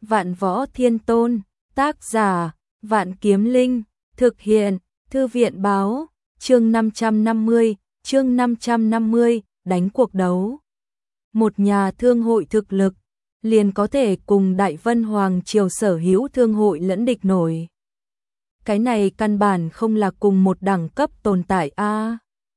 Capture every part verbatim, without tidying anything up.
Vạn Võ Thiên Tôn, tác giả, Vạn Kiếm Linh, thực hiện, Thư viện báo, chương năm trăm năm mươi, chương năm trăm năm mươi, đánh cuộc đấu. Một nhà thương hội thực lực, liền có thể cùng Đại Vân Hoàng Triều sở hữu thương hội lẫn địch nổi. Cái này căn bản không là cùng một đẳng cấp tồn tại a. À.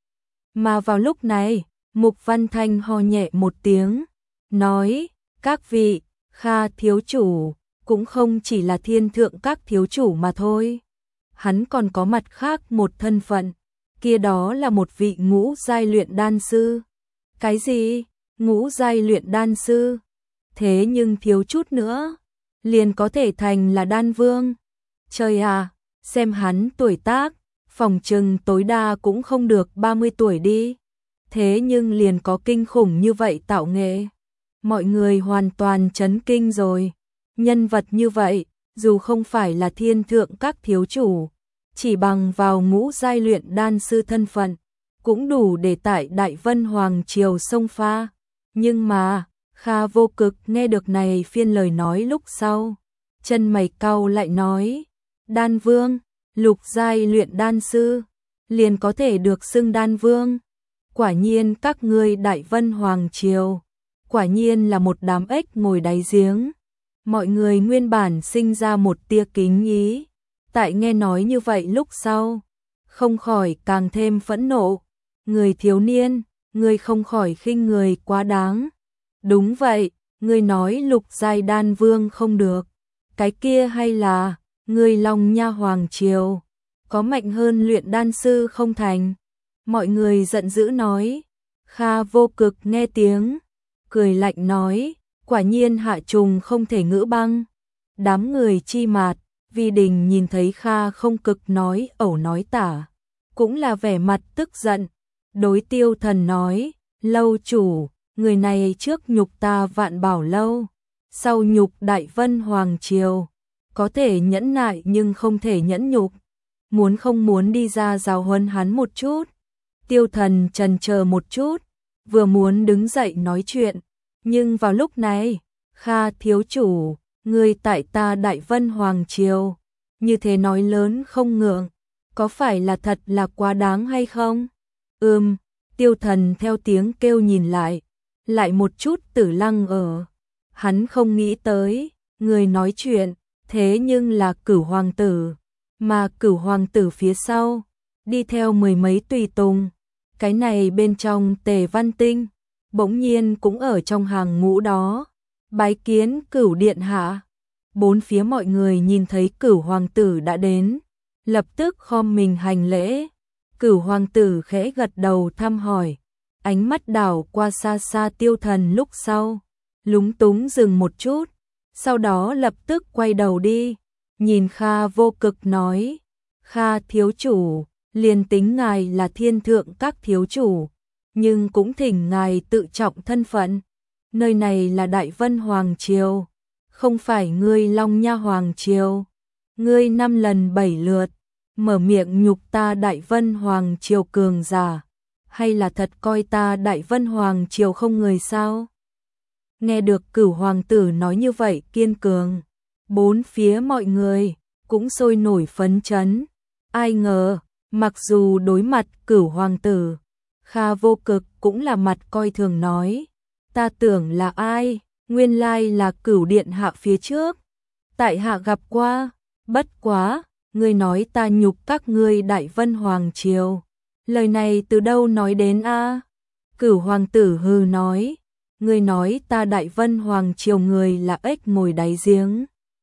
Mà vào lúc này, Mục Văn Thanh ho nhẹ một tiếng, nói, các vị, Kha thiếu chủ, cũng không chỉ là thiên thượng các thiếu chủ mà thôi. Hắn còn có mặt khác một thân phận, kia đó là một vị ngũ giai luyện đan sư. Cái gì? Ngũ giai luyện đan sư? Thế nhưng thiếu chút nữa, liền có thể thành là đan vương. Trời à, xem hắn tuổi tác, phòng trừng tối đa cũng không được ba mươi tuổi đi. Thế nhưng liền có kinh khủng như vậy tạo nghệ. Mọi người hoàn toàn chấn kinh rồi. Nhân vật như vậy, dù không phải là thiên thượng các thiếu chủ, chỉ bằng vào ngũ giai luyện đan sư thân phận, cũng đủ để tại Đại Vân Hoàng Triều xông pha. Nhưng mà, Kha Vô Cực nghe được này phiên lời nói lúc sau, chân mày cau lại nói, đan vương, lục giai luyện đan sư, liền có thể được xưng đan vương. Quả nhiên các ngươi Đại Vân Hoàng Triều, quả nhiên là một đám ếch ngồi đáy giếng. Mọi người nguyên bản sinh ra một tia kính ý, tại nghe nói như vậy lúc sau, không khỏi càng thêm phẫn nộ. Người thiếu niên, người không khỏi khinh người quá đáng. Đúng vậy, người nói lục giai đan vương không được, cái kia hay là người Long Nha Hoàng Triều có mạnh hơn luyện đan sư không thành? Mọi người giận dữ nói. Kha Vô Cực nghe tiếng, cười lạnh nói, quả nhiên hạ trùng không thể ngữ băng. Đám người chi mạt, Vi Đình nhìn thấy Kha không cực nói ẩu nói tả, cũng là vẻ mặt tức giận. Đối Tiêu Thần nói, lâu chủ, người này trước nhục ta Vạn Bảo Lâu, sau nhục Đại Vân Hoàng Triều, có thể nhẫn nại nhưng không thể nhẫn nhục. Muốn không muốn đi ra giáo huấn hắn một chút. Tiêu Thần chần chờ một chút, vừa muốn đứng dậy nói chuyện, nhưng vào lúc này, Kha thiếu chủ, người tại ta Đại Vân Hoàng Triều, như thế nói lớn không ngượng, có phải là thật là quá đáng hay không? Ừm, Tiêu Thần theo tiếng kêu nhìn lại, lại một chút tử lăng ở. Hắn không nghĩ tới, người nói chuyện, thế nhưng là Cửu Hoàng tử, mà Cửu Hoàng tử phía sau, đi theo mười mấy tùy tùng. Cái này bên trong Tề Văn Tinh, bỗng nhiên cũng ở trong hàng ngũ đó. Bái kiến Cửu điện hạ. Bốn phía mọi người nhìn thấy Cửu Hoàng tử đã đến, lập tức khom mình hành lễ. Cửu Hoàng tử khẽ gật đầu thăm hỏi, ánh mắt đảo qua xa xa Tiêu Thần lúc sau, lúng túng dừng một chút, sau đó lập tức quay đầu đi, nhìn Kha Vô Cực nói, Kha thiếu chủ, liền tính ngài là thiên thượng các thiếu chủ, nhưng cũng thỉnh ngài tự trọng thân phận. Nơi này là Đại Vân Hoàng Triều, không phải ngươi Long Nha Hoàng Triều. Ngươi năm lần bảy lượt, mở miệng nhục ta Đại Vân Hoàng Triều cường giả, hay là thật coi ta Đại Vân Hoàng Triều không người sao? Nghe được Cửu Hoàng tử nói như vậy kiên cường, bốn phía mọi người cũng sôi nổi phấn chấn. Ai ngờ, mặc dù đối mặt Cửu Hoàng tử, Kha Vô Cực cũng là mặt coi thường nói, ta tưởng là ai, nguyên lai là Cửu điện hạ phía trước. Tại hạ gặp qua, bất quá, ngươi nói ta nhục các ngươi Đại Vân Hoàng Triều. Lời này từ đâu nói đến a? À? Cửu Hoàng tử hừ nói, ngươi nói ta Đại Vân Hoàng Triều người là ếch ngồi đáy giếng.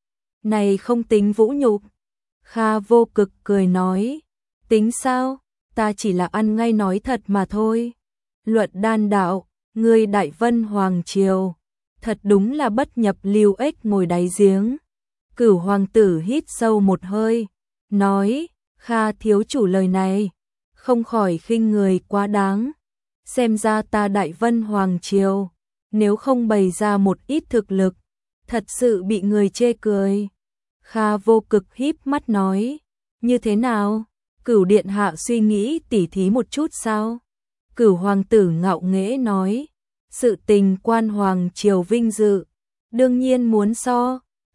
Này không tính vũ nhục. Kha Vô Cực cười nói, tính sao, ta chỉ là ăn ngay nói thật mà thôi. Luận đan đạo, ngươi Đại Vân Hoàng Triều, thật đúng là bất nhập lưu ếch ngồi đáy giếng. Cửu Hoàng tử hít sâu một hơi, nói, Kha thiếu chủ lời này, không khỏi khinh người quá đáng. Xem ra ta Đại Vân Hoàng Triều, nếu không bày ra một ít thực lực, thật sự bị người chê cười. Kha Vô Cực híp mắt nói, như thế nào? Cửu điện hạ suy nghĩ tỉ thí một chút sao? Cửu Hoàng tử ngạo nghễ nói, sự tình quan Hoàng Triều vinh dự, đương nhiên muốn so.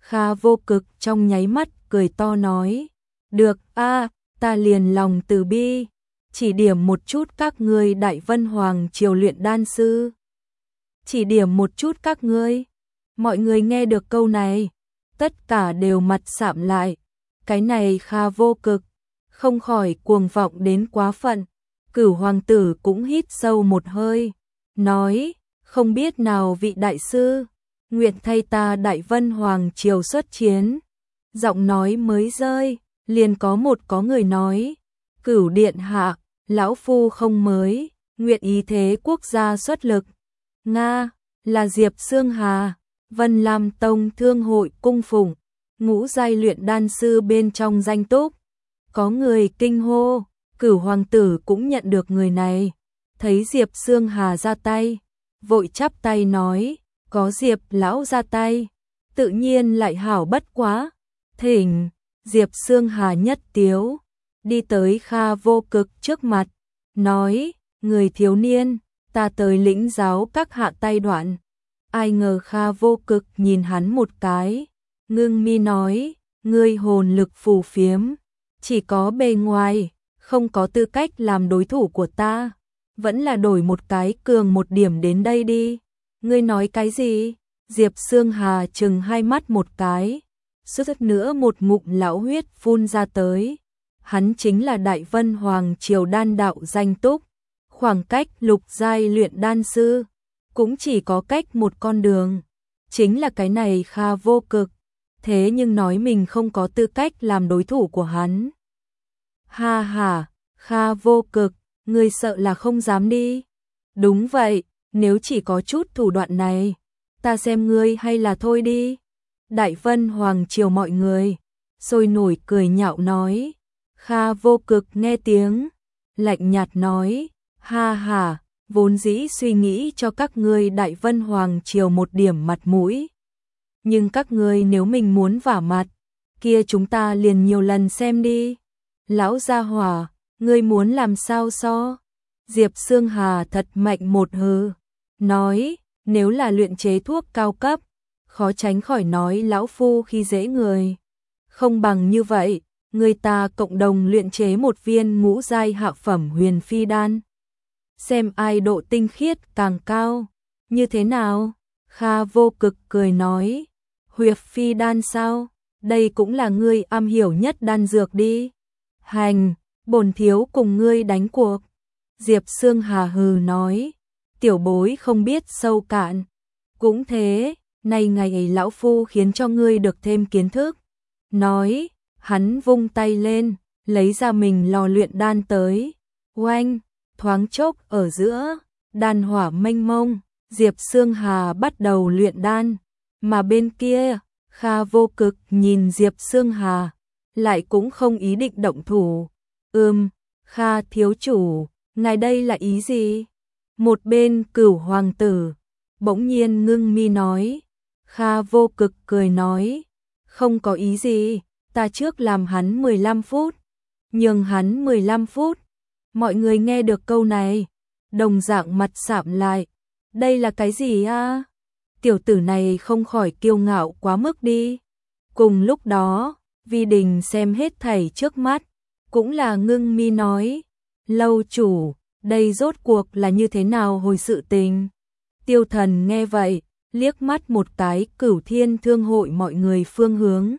Kha Vô Cực trong nháy mắt cười to nói, được a, ta liền lòng từ bi, chỉ điểm một chút các ngươi Đại Vân Hoàng triều luyện đan sư. Chỉ điểm một chút các ngươi. Mọi người nghe được câu này, tất cả đều mặt sạm lại. Cái này Kha Vô Cực, không khỏi cuồng vọng đến quá phận. Cửu hoàng tử cũng hít sâu một hơi, nói, không biết nào vị đại sư, nguyện thay ta Đại Vân Hoàng triều xuất chiến. Giọng nói mới rơi, liền có một có người nói, Cửu điện hạ, lão phu không mới, nguyện ý thế quốc gia xuất lực. Nga, là Diệp Xương Hà, Vân Lam Tông Thương hội cung phụng, ngũ giai luyện đan sư bên trong danh túc. Có người kinh hô, Cửu hoàng tử cũng nhận được người này, thấy Diệp Xương Hà ra tay, vội chắp tay nói, có Diệp lão ra tay, tự nhiên lại hảo bất quá. Thỉnh, Diệp Xương Hà nhất tiếu, đi tới Kha Vô Cực trước mặt, nói, người thiếu niên, ta tới lĩnh giáo các hạ tay đoạn. Ai ngờ Kha Vô Cực nhìn hắn một cái, ngưng mi nói, ngươi hồn lực phù phiếm, chỉ có bề ngoài, không có tư cách làm đối thủ của ta, vẫn là đổi một cái cường một điểm đến đây đi. Ngươi nói cái gì? Diệp Xương Hà chừng hai mắt một cái, suýt nữa một ngụm lão huyết phun ra tới. Hắn chính là Đại Vân Hoàng triều đan đạo danh túc, khoảng cách lục giai luyện đan sư cũng chỉ có cách một con đường, chính là cái này Kha Vô Cực, thế nhưng nói mình không có tư cách làm đối thủ của hắn. Ha ha, Kha Vô Cực, ngươi sợ là không dám đi. Đúng vậy, nếu chỉ có chút thủ đoạn này, ta xem ngươi hay là thôi đi. Đại Vân Hoàng triều mọi người sôi nổi cười nhạo nói. Kha Vô Cực nghe tiếng, lạnh nhạt nói, ha ha, vốn dĩ suy nghĩ cho các ngươi Đại Vân Hoàng triều một điểm mặt mũi. Nhưng các ngươi nếu mình muốn vả mặt, kia chúng ta liền nhiều lần xem đi. Lão gia hỏa, ngươi muốn làm sao so? Diệp Xương Hà thật mạnh một hừ, nói, nếu là luyện chế thuốc cao cấp, khó tránh khỏi nói lão phu khi dễ người. Không bằng như vậy, người ta cộng đồng luyện chế một viên ngũ giai hạ phẩm huyền phi đan. Xem ai độ tinh khiết càng cao. Như thế nào? Kha Vô Cực cười nói, huyệt phi đan sao? Đây cũng là ngươi am hiểu nhất đan dược đi. Hành, bổn thiếu cùng ngươi đánh cuộc. Diệp Xương Hà hừ nói, tiểu bối không biết sâu cạn. Cũng thế, nay ngày ấy lão phu khiến cho ngươi được thêm kiến thức. Nói, hắn vung tay lên, lấy ra mình lò luyện đan tới. Oanh, thoáng chốc ở giữa, đan hỏa mênh mông, Diệp Xương Hà bắt đầu luyện đan. Mà bên kia, Kha Vô Cực nhìn Diệp Xương Hà, lại cũng không ý định động thủ. Ừm, Kha thiếu chủ, ngài đây là ý gì? Một bên Cửu hoàng tử bỗng nhiên ngưng mi nói. Kha Vô Cực cười nói, không có ý gì, ta trước làm hắn mười lăm phút, nhường hắn mười lăm phút. Mọi người nghe được câu này, đồng dạng mặt sạm lại. Đây là cái gì a? Tiểu tử này không khỏi kiêu ngạo quá mức đi. Cùng lúc đó, Vi Đình xem hết thảy trước mắt, cũng là ngưng mi nói, lâu chủ, đây rốt cuộc là như thế nào hồi sự tình? Tiêu Thần nghe vậy, liếc mắt một cái Cửu Thiên Thương hội mọi người phương hướng.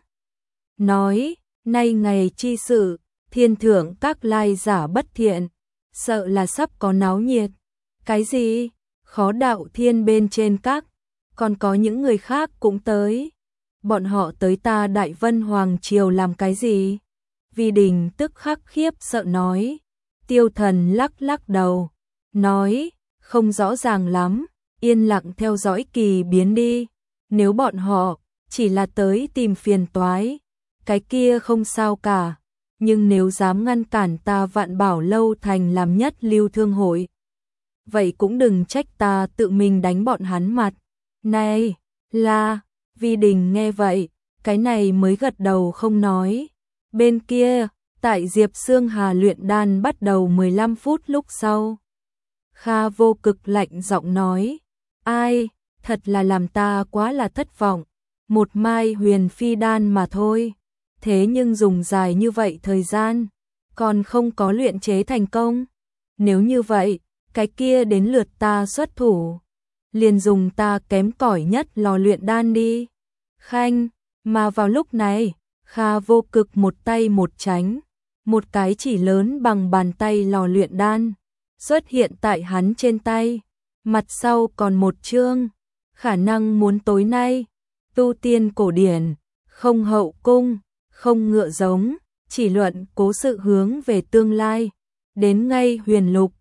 Nói, nay ngày chi sự, thiên thượng các lai giả bất thiện, sợ là sắp có náo nhiệt. Cái gì? Khó đạo thiên bên trên các, còn có những người khác cũng tới. Bọn họ tới ta Đại Vân Hoàng triều làm cái gì? Vi Đình tức khắc khiếp sợ nói. Tiêu Thần lắc lắc đầu, nói, không rõ ràng lắm, yên lặng theo dõi kỳ biến đi. Nếu bọn họ chỉ là tới tìm phiền toái, cái kia không sao cả. Nhưng nếu dám ngăn cản ta Vạn Bảo Lâu thành làm nhất lưu thương hội, vậy cũng đừng trách ta tự mình đánh bọn hắn mặt. Này, là, Vi Đình nghe vậy, cái này mới gật đầu không nói. Bên kia, tại Diệp Xương Hà luyện đan bắt đầu mười lăm phút lúc sau. Kha Vô Cực lạnh giọng nói, ai, thật là làm ta quá là thất vọng. một mai huyền phi đan mà thôi. Thế nhưng dùng dài như vậy thời gian, còn không có luyện chế thành công. Nếu như vậy, cái kia đến lượt ta xuất thủ. Liền dùng ta kém cỏi nhất lò luyện đan đi. Khanh, mà vào lúc này, Kha Vô Cực một tay một tránh. Một cái chỉ lớn bằng bàn tay lò luyện đan xuất hiện tại hắn trên tay. Mặt sau còn một chương, khả năng muốn tối nay, tu tiên cổ điển, không hậu cung, không ngựa giống, chỉ luận cố sự hướng về tương lai. Đến ngay huyền lục,